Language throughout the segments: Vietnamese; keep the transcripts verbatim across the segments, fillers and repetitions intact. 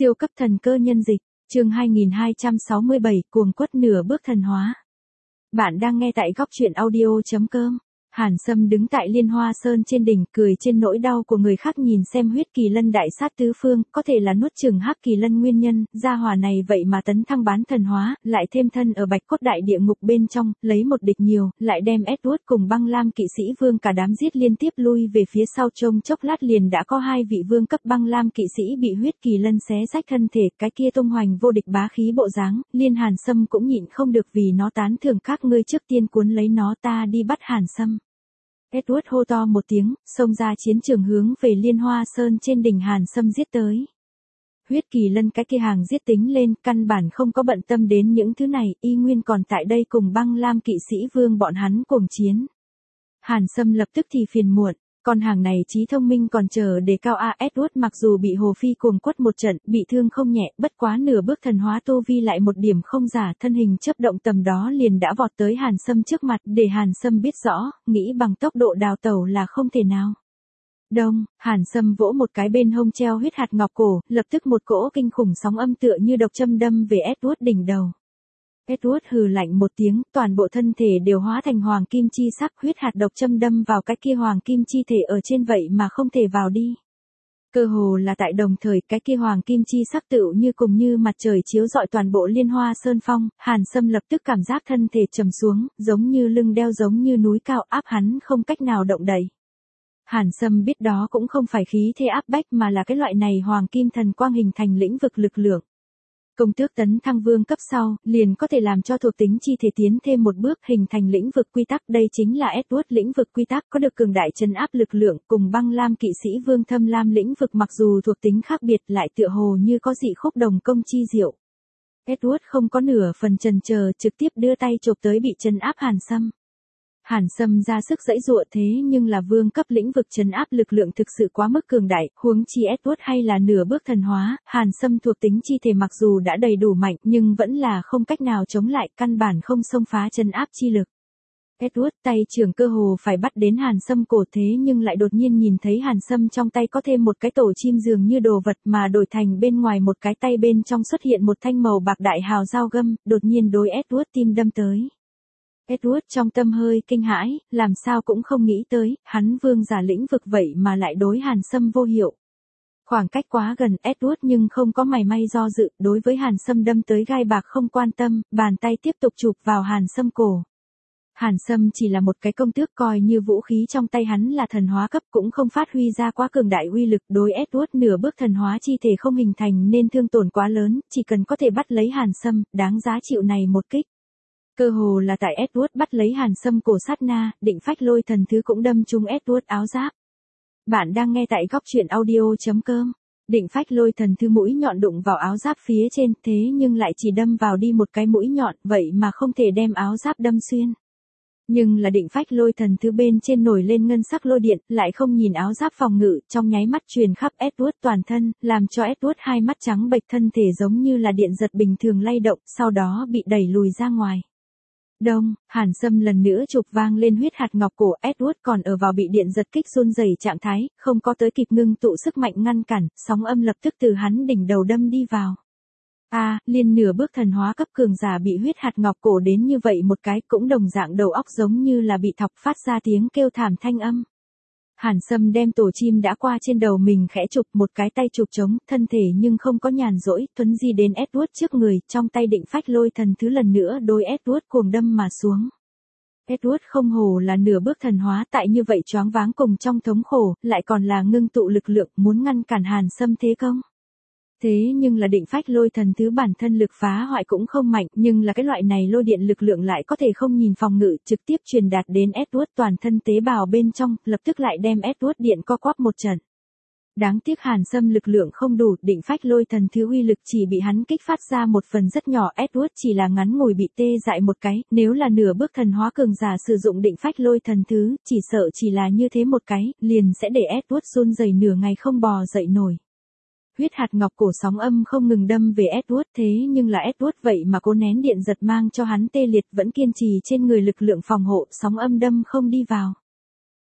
Siêu cấp thần cơ nhân dịch, chương hai nghìn hai trăm sáu mươi bảy, cuồng quất nửa bước thần hóa. Bạn đang nghe tại góc truyện audio chấm com. Hàn Sâm đứng tại Liên Hoa Sơn trên đỉnh, cười trên nỗi đau của người khác, nhìn xem huyết kỳ lân đại sát tứ phương, có thể là nuốt chửng hắc kỳ lân nguyên nhân, gia hỏa này vậy mà tấn thăng bán thần hóa, lại thêm thân ở bạch cốt đại địa ngục bên trong, lấy một địch nhiều, lại đem Edward cùng băng lam kỵ sĩ vương cả đám giết liên tiếp lui về phía sau, trông chốc lát liền đã có hai vị vương cấp băng lam kỵ sĩ bị huyết kỳ lân xé rách thân thể, cái kia tung hoành vô địch bá khí bộ dáng, Liên Hàn Sâm cũng nhịn không được vì nó tán thưởng, các ngươi trước tiên cuốn lấy nó, ta đi bắt Hàn Sâm. Edward hô to một tiếng, xông ra chiến trường hướng về Liên Hoa Sơn trên đỉnh Hàn Sâm giết tới. Huyết kỳ lân cái kia hàng giết tính lên, căn bản không có bận tâm đến những thứ này, y nguyên còn tại đây cùng băng lam kỵ sĩ vương bọn hắn cuồng chiến. Hàn Sâm lập tức thì phiền muộn, con hàng này trí thông minh còn chờ đề cao a. Edward mặc dù bị Hồ Phi cuồng quất một trận, bị thương không nhẹ, bất quá nửa bước thần hóa tu vi lại một điểm không giả, thân hình chớp động tầm đó liền đã vọt tới Hàn Sâm trước mặt, để Hàn Sâm biết rõ, nghĩ bằng tốc độ đào tẩu là không thể nào. Đông, Hàn Sâm vỗ một cái bên hông treo huyết hạt ngọc cổ, lập tức một cỗ kinh khủng sóng âm tựa như độc châm đâm về Edward đỉnh đầu. Edward hừ lạnh một tiếng, toàn bộ thân thể đều hóa thành hoàng kim chi sắc, huyết hạt độc châm đâm vào cái kia hoàng kim chi thể ở trên vậy mà không thể vào đi. Cơ hồ là tại đồng thời, cái kia hoàng kim chi sắc tựu như cùng như mặt trời chiếu rọi toàn bộ Liên Hoa Sơn phong, Hàn Sâm lập tức cảm giác thân thể trầm xuống, giống như lưng đeo giống như núi cao, áp hắn không cách nào động đậy. Hàn Sâm biết đó cũng không phải khí thế áp bách mà là cái loại này hoàng kim thần quang hình thành lĩnh vực lực lượng. Công tước tấn thăng vương cấp sau, liền có thể làm cho thuộc tính chi thể tiến thêm một bước, hình thành lĩnh vực quy tắc, đây chính là Edward lĩnh vực quy tắc, có được cường đại trấn áp lực lượng, cùng băng lam kỵ sĩ vương thâm lam lĩnh vực mặc dù thuộc tính khác biệt lại tựa hồ như có dị khúc đồng công chi diệu. Edward không có nửa phần chần chờ, trực tiếp đưa tay chộp tới bị trấn áp Hàn Sâm. Hàn Sâm ra sức giãy giụa, thế nhưng là vương cấp lĩnh vực trấn áp lực lượng thực sự quá mức cường đại, huống chi Edward hay là nửa bước thần hóa, Hàn Sâm thuộc tính chi thể mặc dù đã đầy đủ mạnh nhưng vẫn là không cách nào chống lại, căn bản không xông phá trấn áp chi lực. Edward tay trưởng cơ hồ phải bắt đến Hàn Sâm cổ, thế nhưng lại đột nhiên nhìn thấy Hàn Sâm trong tay có thêm một cái tổ chim dường như đồ vật mà đổi thành bên ngoài một cái tay bên trong xuất hiện một thanh màu bạc đại hào dao găm, đột nhiên đối Edward tim đâm tới. Edward trong tâm hơi kinh hãi, làm sao cũng không nghĩ tới, hắn vương giả lĩnh vực vậy mà lại đối Hàn Sâm vô hiệu. Khoảng cách quá gần, Edward nhưng không có mảy may do dự, đối với Hàn Sâm đâm tới gai bạc không quan tâm, bàn tay tiếp tục chụp vào Hàn Sâm cổ. Hàn Sâm chỉ là một cái công tước, coi như vũ khí trong tay hắn là thần hóa cấp cũng không phát huy ra quá cường đại uy lực, đối Edward nửa bước thần hóa chi thể không hình thành nên thương tổn quá lớn, chỉ cần có thể bắt lấy Hàn Sâm, đáng giá chịu này một kích. Cơ hồ là tại Edward bắt lấy Hàn Sâm cổ sát na, định phách lôi thần thứ cũng đâm trúng Edward áo giáp. Bạn đang nghe tại góc truyện audio chấm com. Định phách lôi thần thứ mũi nhọn đụng vào áo giáp phía trên, thế nhưng lại chỉ đâm vào đi một cái mũi nhọn, vậy mà không thể đem áo giáp đâm xuyên. Nhưng là định phách lôi thần thứ bên trên nổi lên ngân sắc lôi điện, lại không nhìn áo giáp phòng ngự, trong nháy mắt truyền khắp Edward toàn thân, làm cho Edward hai mắt trắng bệch, thân thể giống như là điện giật bình thường lay động, sau đó bị đẩy lùi ra ngoài. Đông, Hàn Sâm lần nữa chụp vang lên huyết hạt ngọc cổ, Edward còn ở vào bị điện giật kích run rẩy trạng thái, không có tới kịp ngưng tụ sức mạnh ngăn cản, sóng âm lập tức từ hắn đỉnh đầu đâm đi vào. A, à, liên nửa bước thần hóa cấp cường giả bị huyết hạt ngọc cổ đến như vậy một cái, cũng đồng dạng đầu óc giống như là bị thọc, phát ra tiếng kêu thảm thanh âm. Hàn Sâm đem tổ chim đã qua trên đầu mình khẽ chụp, một cái tay chụp trống, thân thể nhưng không có nhàn rỗi, thuấn di đến Edward trước người, trong tay định phách lôi thần thứ lần nữa đôi Edward cuồng đâm mà xuống. Edward không hồ là nửa bước thần hóa, tại như vậy choáng váng cùng trong thống khổ, lại còn là ngưng tụ lực lượng, muốn ngăn cản Hàn Sâm thế công. Thế nhưng là định phách lôi thần thứ bản thân lực phá hoại cũng không mạnh, nhưng là cái loại này lôi điện lực lượng lại có thể không nhìn phòng ngự, trực tiếp truyền đạt đến Edward toàn thân tế bào bên trong, lập tức lại đem Edward điện co quắp một trận. Đáng tiếc Hàn Sâm lực lượng không đủ, định phách lôi thần thứ uy lực chỉ bị hắn kích phát ra một phần rất nhỏ, Edward chỉ là ngắn ngủi bị tê dại một cái, nếu là nửa bước thần hóa cường giả sử dụng định phách lôi thần thứ, chỉ sợ chỉ là như thế một cái, liền sẽ để Edward run rẩy nửa ngày không bò dậy nổi. Huyết hạt ngọc cổ sóng âm không ngừng đâm về Edward, thế nhưng là Edward vậy mà cố nén điện giật mang cho hắn tê liệt, vẫn kiên trì trên người lực lượng phòng hộ, sóng âm đâm không đi vào.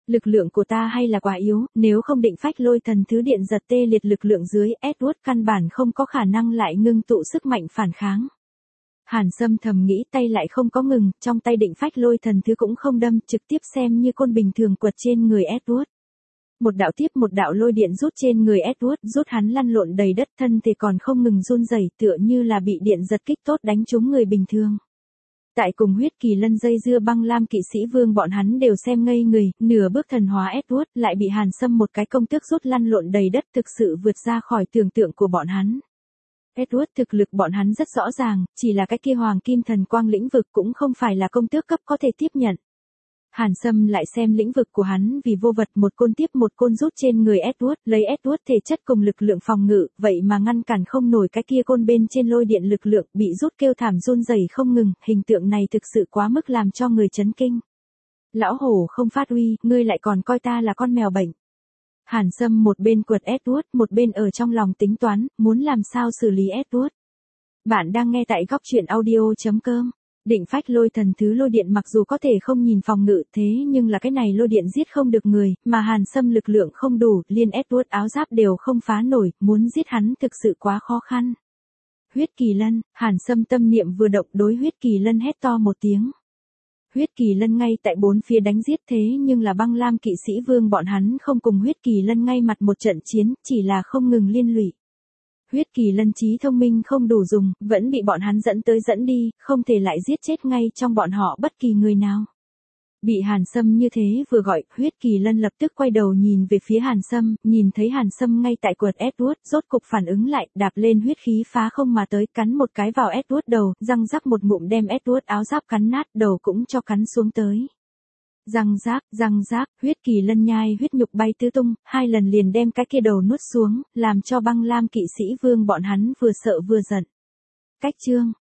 Lực lượng của ta hay là quá yếu, nếu không định phách lôi thần thứ điện giật tê liệt lực lượng dưới, Edward căn bản không có khả năng lại ngưng tụ sức mạnh phản kháng. Hàn Sâm thầm nghĩ, tay lại không có ngừng, trong tay định phách lôi thần thứ cũng không đâm, trực tiếp xem như côn bình thường quật trên người Edward. Một đạo tiếp một đạo lôi điện rút trên người Edward, rút hắn lăn lộn đầy đất, thân thì còn không ngừng run rẩy, tựa như là bị điện giật kích tốt đánh trúng người bình thường. Tại cùng huyết kỳ lân dây dưa băng lam kỵ sĩ vương bọn hắn đều xem ngây người, nửa bước thần hóa Edward lại bị Hàn Sâm một cái công tước rút lăn lộn đầy đất, thực sự vượt ra khỏi tưởng tượng của bọn hắn. Edward thực lực bọn hắn rất rõ ràng, chỉ là cái kia hoàng kim thần quang lĩnh vực cũng không phải là công tước cấp có thể tiếp nhận. Hàn Sâm lại xem lĩnh vực của hắn vì vô vật, một côn tiếp một côn rút trên người Edward, lấy Edward thể chất cùng lực lượng phòng ngự, vậy mà ngăn cản không nổi cái kia côn bên trên lôi điện lực lượng, bị rút kêu thảm run rẩy không ngừng, hình tượng này thực sự quá mức làm cho người chấn kinh. Lão hổ không phát uy, ngươi lại còn coi ta là con mèo bệnh. Hàn Sâm một bên quật Edward, một bên ở trong lòng tính toán, muốn làm sao xử lý Edward. Bạn đang nghe tại góc truyện audio chấm com. Định phách lôi thần thứ lôi điện mặc dù có thể không nhìn phòng ngự, thế nhưng là cái này lôi điện giết không được người, mà Hàn Sâm lực lượng không đủ, liên Edward áo giáp đều không phá nổi, muốn giết hắn thực sự quá khó khăn. Huyết kỳ lân, Hàn Sâm tâm niệm vừa động, đối huyết kỳ lân hét to một tiếng. Huyết kỳ lân ngay tại bốn phía đánh giết, thế nhưng là băng lam kỵ sĩ vương bọn hắn không cùng huyết kỳ lân ngay mặt một trận chiến, chỉ là không ngừng liên lụy. Huyết kỳ lân trí thông minh không đủ dùng, vẫn bị bọn hắn dẫn tới dẫn đi, không thể lại giết chết ngay trong bọn họ bất kỳ người nào. Bị Hàn Sâm như thế vừa gọi, huyết kỳ lân lập tức quay đầu nhìn về phía Hàn Sâm, nhìn thấy Hàn Sâm ngay tại quật Edward, rốt cục phản ứng lại, đạp lên huyết khí phá không mà tới, cắn một cái vào Edward đầu, răng rắc một ngụm đem Edward áo giáp cắn nát, đầu cũng cho cắn xuống tới. Răng rác, răng rác, huyết kỳ lân nhai huyết nhục bay tứ tung, hai lần liền đem cái kia đầu nuốt xuống, làm cho băng lam kỵ sĩ vương bọn hắn vừa sợ vừa giận. Cách chương,